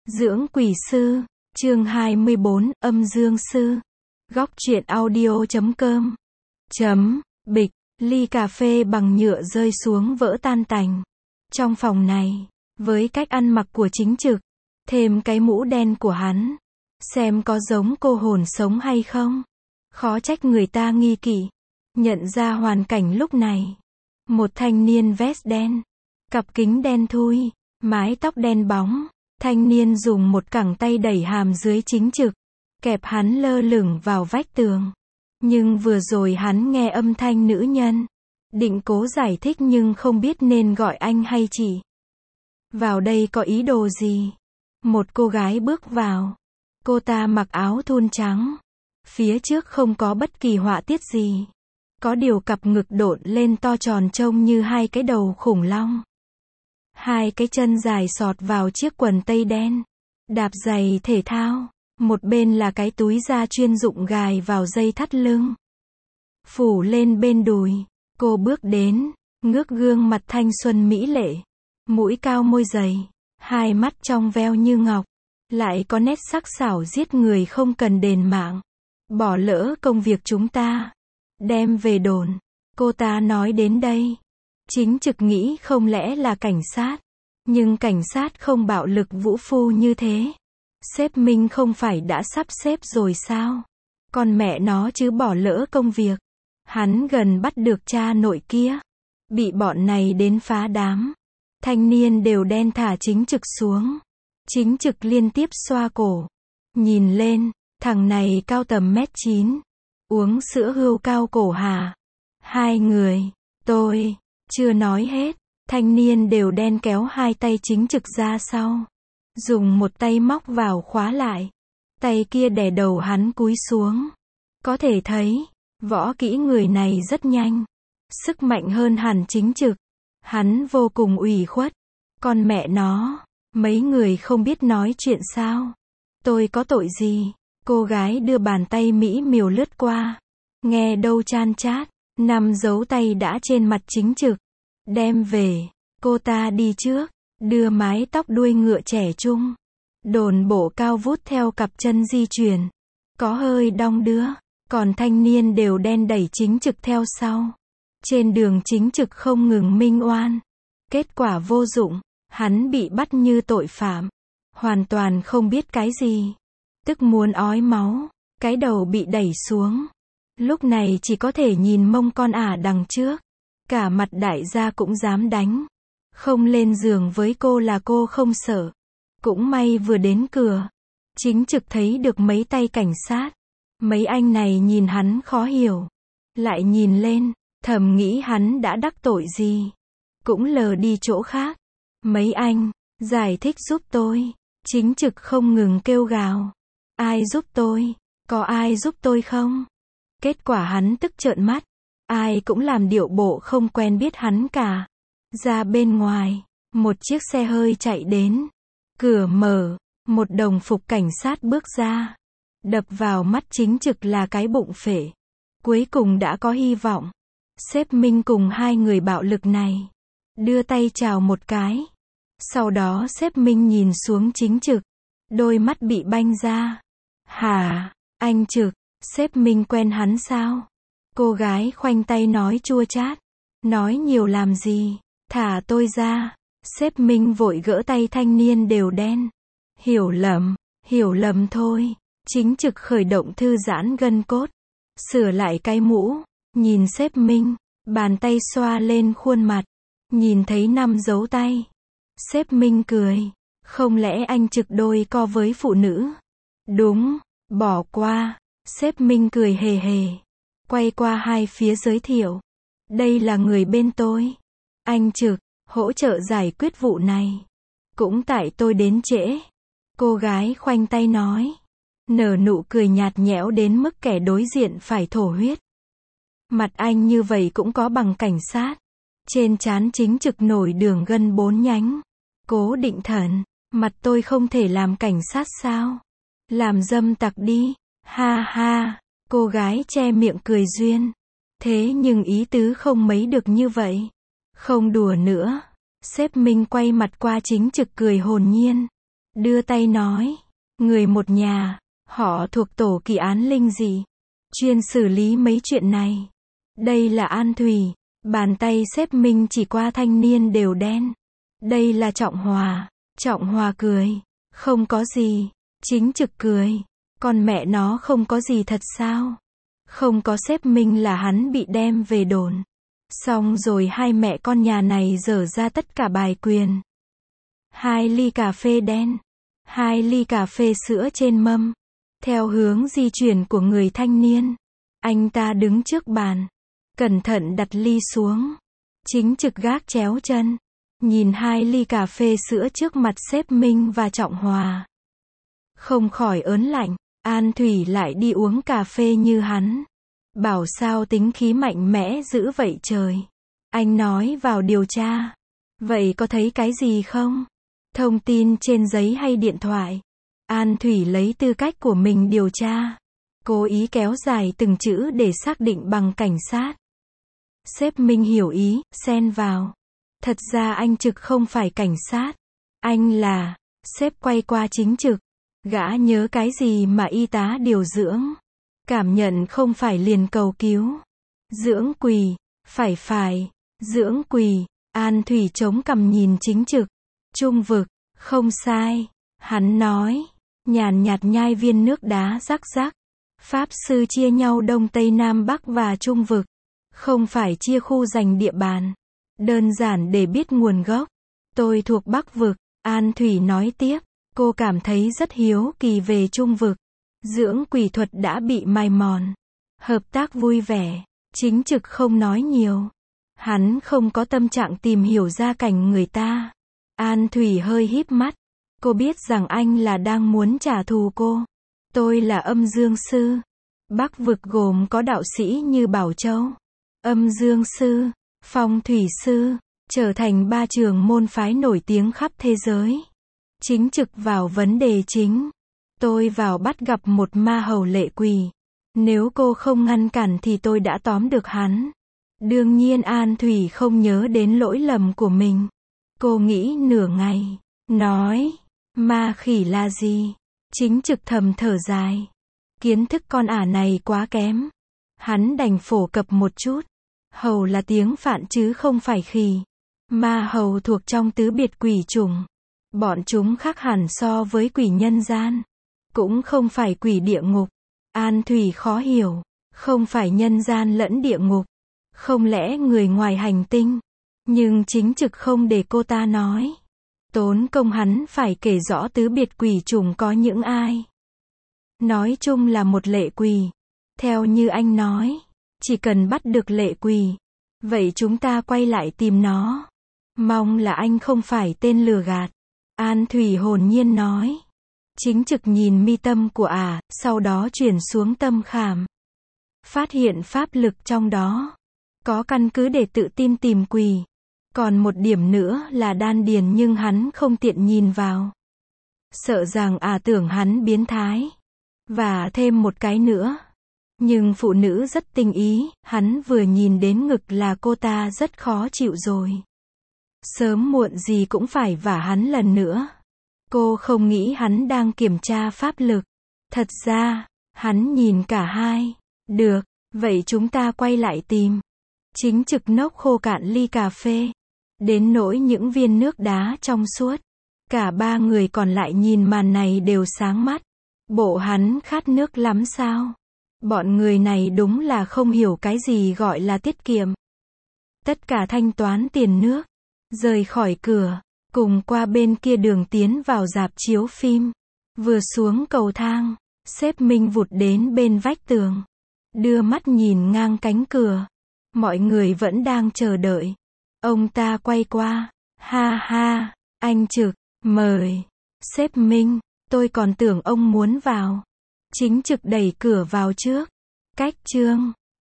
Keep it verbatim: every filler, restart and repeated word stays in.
Dưỡng quỷ sư, chương hai mươi bốn, âm dương sư. Góc truyện audio chấm com. Chấm, bịch, ly cà phê bằng nhựa rơi xuống vỡ tan tành. Trong phòng này, với cách ăn mặc của chính trực, thêm cái mũ đen của hắn, xem có giống cô hồn sống hay không. Khó trách người ta nghi kỵ. Nhận ra hoàn cảnh lúc này. Một thanh niên vest đen, cặp kính đen thui, mái tóc đen bóng. Thanh niên dùng một cẳng tay đẩy hàm dưới chính trực, kẹp hắn lơ lửng vào vách tường. Nhưng vừa rồi hắn nghe âm thanh nữ nhân, định cố giải thích nhưng không biết nên gọi anh hay chị. Vào đây có ý đồ gì? Một cô gái bước vào. Cô ta mặc áo thun trắng. Phía trước không có bất kỳ họa tiết gì. Có điều cặp ngực độn lên to tròn trông như hai cái đầu khủng long. Hai cái chân dài sọt vào chiếc quần tây đen. Đạp giày thể thao. Một bên là cái túi da chuyên dụng gài vào dây thắt lưng. Phủ lên bên đùi. Cô bước đến, ngước gương mặt thanh xuân mỹ lệ. Mũi cao môi dày. Hai mắt trong veo như ngọc. Lại có nét sắc sảo giết người không cần đền mạng. Bỏ lỡ công việc chúng ta. Đem về đồn. Cô ta nói đến đây. Chính trực nghĩ không lẽ là cảnh sát. Nhưng cảnh sát không bạo lực vũ phu như thế. Sếp Minh không phải đã sắp xếp rồi sao? Con mẹ nó chứ bỏ lỡ công việc. Hắn gần bắt được cha nội kia. Bị bọn này đến phá đám. Thanh niên đều đen thả chính trực xuống. Chính trực liên tiếp xoa cổ. Nhìn lên, thằng này cao tầm mét chín. Uống sữa hươu cao cổ hà. Hai người, tôi, chưa nói hết. Thanh niên đều đen kéo hai tay chính trực ra sau. Dùng một tay móc vào khóa lại. Tay kia đè đầu hắn cúi xuống. Có thể thấy, võ kỹ người này rất nhanh. Sức mạnh hơn hẳn chính trực. Hắn vô cùng ủy khuất. Con mẹ nó, mấy người không biết nói chuyện sao? Tôi có tội gì? Cô gái đưa bàn tay mỹ miều lướt qua. Nghe đâu chan chát. Năm dấu tay đã trên mặt chính trực. Đem về. Cô ta đi trước. Đưa mái tóc đuôi ngựa trẻ trung. Đồn bộ cao vút theo cặp chân di chuyển. Có hơi đong đưa. Còn thanh niên đều đen đẩy chính trực theo sau. Trên đường chính trực không ngừng minh oan. Kết quả vô dụng. Hắn bị bắt như tội phạm. Hoàn toàn không biết cái gì. Tức muốn ói máu. Cái đầu bị đẩy xuống. Lúc này chỉ có thể nhìn mông con ả đằng trước. Cả mặt đại gia cũng dám đánh. Không lên giường với cô là cô không sợ. Cũng may vừa đến cửa. Chính trực thấy được mấy tay cảnh sát. Mấy anh này nhìn hắn khó hiểu. Lại nhìn lên, thầm nghĩ hắn đã đắc tội gì. Cũng lờ đi chỗ khác. Mấy anh, giải thích giúp tôi. Chính trực không ngừng kêu gào. Ai giúp tôi? Có ai giúp tôi không? Kết quả hắn tức trợn mắt. Ai cũng làm điệu bộ không quen biết hắn cả. Ra bên ngoài, một chiếc xe hơi chạy đến. Cửa mở, một đồng phục cảnh sát bước ra. Đập vào mắt chính trực là cái bụng phệ. Cuối cùng đã có hy vọng. Sếp Minh cùng hai người bạo lực này. Đưa tay chào một cái. Sau đó sếp Minh nhìn xuống chính trực. Đôi mắt bị banh ra. Hả, anh Trực, sếp Minh quen hắn sao? Cô gái khoanh tay nói chua chát. Nói nhiều làm gì? Thả tôi ra. Sếp Minh vội gỡ tay thanh niên đều đen. Hiểu lầm, hiểu lầm thôi. Chính trực khởi động thư giãn gân cốt. Sửa lại cái mũ. Nhìn sếp Minh. Bàn tay xoa lên khuôn mặt. Nhìn thấy năm dấu tay. Sếp Minh cười. Không lẽ anh Trực đôi co với phụ nữ? Đúng, bỏ qua. Sếp Minh cười hề hề. Quay qua hai phía giới thiệu. Đây là người bên tôi. Anh Trực, hỗ trợ giải quyết vụ này. Cũng tại tôi đến trễ. Cô gái khoanh tay nói. Nở nụ cười nhạt nhẽo đến mức kẻ đối diện phải thổ huyết. Mặt anh như vậy cũng có bằng cảnh sát. Trên trán chính trực nổi đường gân bốn nhánh. Cố Định Thần, mặt tôi không thể làm cảnh sát sao? Làm dâm tặc đi. Ha ha, cô gái che miệng cười duyên. Thế nhưng ý tứ không mấy được như vậy. Không đùa nữa. Sếp Minh quay mặt qua chính trực cười hồn nhiên. đưa tay nói. Người một nhà, họ thuộc tổ kỳ án linh dị, chuyên xử lý mấy chuyện này. Đây là An Thủy, bàn tay xếp Minh chỉ qua thanh niên đều đen. Đây là Trọng Hòa, Trọng Hòa cười. Không có gì. Chính Trực cười. Con mẹ nó không có gì thật sao? Không có xếp Minh là hắn bị đem về đồn. Xong rồi hai mẹ con nhà này dở ra tất cả bài quyền. Hai ly cà phê đen. Hai ly cà phê sữa trên mâm. Theo hướng di chuyển của người thanh niên. Anh ta đứng trước bàn. Cẩn thận đặt ly xuống. Chính Trực gác chéo chân. Nhìn hai ly cà phê sữa trước mặt xếp Minh và Trọng Hòa. Không khỏi ớn lạnh. An Thủy lại đi uống cà phê như hắn. Bảo sao tính khí mạnh mẽ dữ vậy trời. Anh nói vào điều tra. Vậy có thấy cái gì không? Thông tin trên giấy hay điện thoại? An Thủy lấy tư cách của mình điều tra. Cố ý kéo dài từng chữ để xác định bằng cảnh sát. Sếp Minh hiểu ý, xen vào. Thật ra anh Trực không phải cảnh sát. Anh là... Sếp quay qua Chính Trực. Gã nhớ cái gì mà y tá điều dưỡng. Cảm nhận không phải liền cầu cứu. Dưỡng quỳ. Phải phải. Dưỡng quỳ. An Thủy chống cằm nhìn Chính Trực. Trung vực. Không sai. Hắn nói. Nhàn nhạt nhai viên nước đá rắc rắc. Pháp sư chia nhau Đông Tây Nam Bắc và Trung vực. Không phải chia khu giành địa bàn. Đơn giản để biết nguồn gốc. Tôi thuộc Bắc vực. An Thủy nói tiếp. Cô cảm thấy rất hiếu kỳ về Trung vực. Dưỡng quỷ thuật đã bị mài mòn. Hợp tác vui vẻ. Chính Trực không nói nhiều. Hắn không có tâm trạng tìm hiểu gia cảnh người ta. An Thủy hơi híp mắt. Cô biết rằng anh là đang muốn trả thù cô. Tôi là âm dương sư. Bắc vực gồm có đạo sĩ như Bảo Châu, âm dương sư, phong thủy sư, trở thành ba trường môn phái nổi tiếng khắp thế giới. Chính Trực vào vấn đề chính. Tôi vào bắt gặp một ma hầu lệ quỷ. Nếu cô không ngăn cản thì tôi đã tóm được hắn. Đương nhiên An Thủy không nhớ đến lỗi lầm của mình. Cô nghĩ nửa ngày. Nói. Ma khỉ là gì? Chính Trực thầm thở dài. Kiến thức con ả này quá kém. Hắn đành phổ cập một chút. Hầu là tiếng Phạn chứ không phải khỉ. Ma hầu thuộc trong tứ biệt quỷ chủng. Bọn chúng khác hẳn so với quỷ nhân gian. Cũng không phải quỷ địa ngục. An Thủy khó hiểu. Không phải nhân gian lẫn địa ngục. Không lẽ người ngoài hành tinh? Nhưng Chính Trực không để cô ta nói. Tốn công hắn phải kể rõ tứ biệt quỷ chủng có những ai. Nói chung là một lệ quỷ. Theo như anh nói, chỉ cần bắt được lệ quỷ, vậy chúng ta quay lại tìm nó. Mong là anh không phải tên lừa gạt. An Thủy hồn nhiên nói. Chính Trực nhìn mi tâm của ả, à, sau đó chuyển xuống tâm khảm. Phát hiện pháp lực trong đó. Có căn cứ để tự tin tìm quỷ. Còn một điểm nữa là đan điền nhưng hắn không tiện nhìn vào. Sợ rằng ả à tưởng hắn biến thái. Và thêm một cái nữa. Nhưng phụ nữ rất tinh ý, hắn vừa nhìn đến ngực là cô ta rất khó chịu rồi. Sớm muộn gì cũng phải vả hắn lần nữa. Cô không nghĩ hắn đang kiểm tra pháp lực. Thật ra, hắn nhìn cả hai. Được, vậy chúng ta quay lại tìm. Chính Trực nốc khô cạn ly cà phê. Đến nỗi những viên nước đá trong suốt. Cả ba người còn lại nhìn màn này đều sáng mắt. Bộ hắn khát nước lắm sao? Bọn người này đúng là không hiểu cái gì gọi là tiết kiệm. Tất cả thanh toán tiền nước. Rời khỏi cửa. Cùng qua bên kia đường tiến vào rạp chiếu phim. Vừa xuống cầu thang. Sếp Minh vụt đến bên vách tường. Đưa mắt nhìn ngang cánh cửa. Mọi người vẫn đang chờ đợi. Ông ta quay qua. Ha ha. Anh Trực. Mời. Sếp Minh. Tôi còn tưởng ông muốn vào. Chính Trực đẩy cửa vào trước. Cách chương.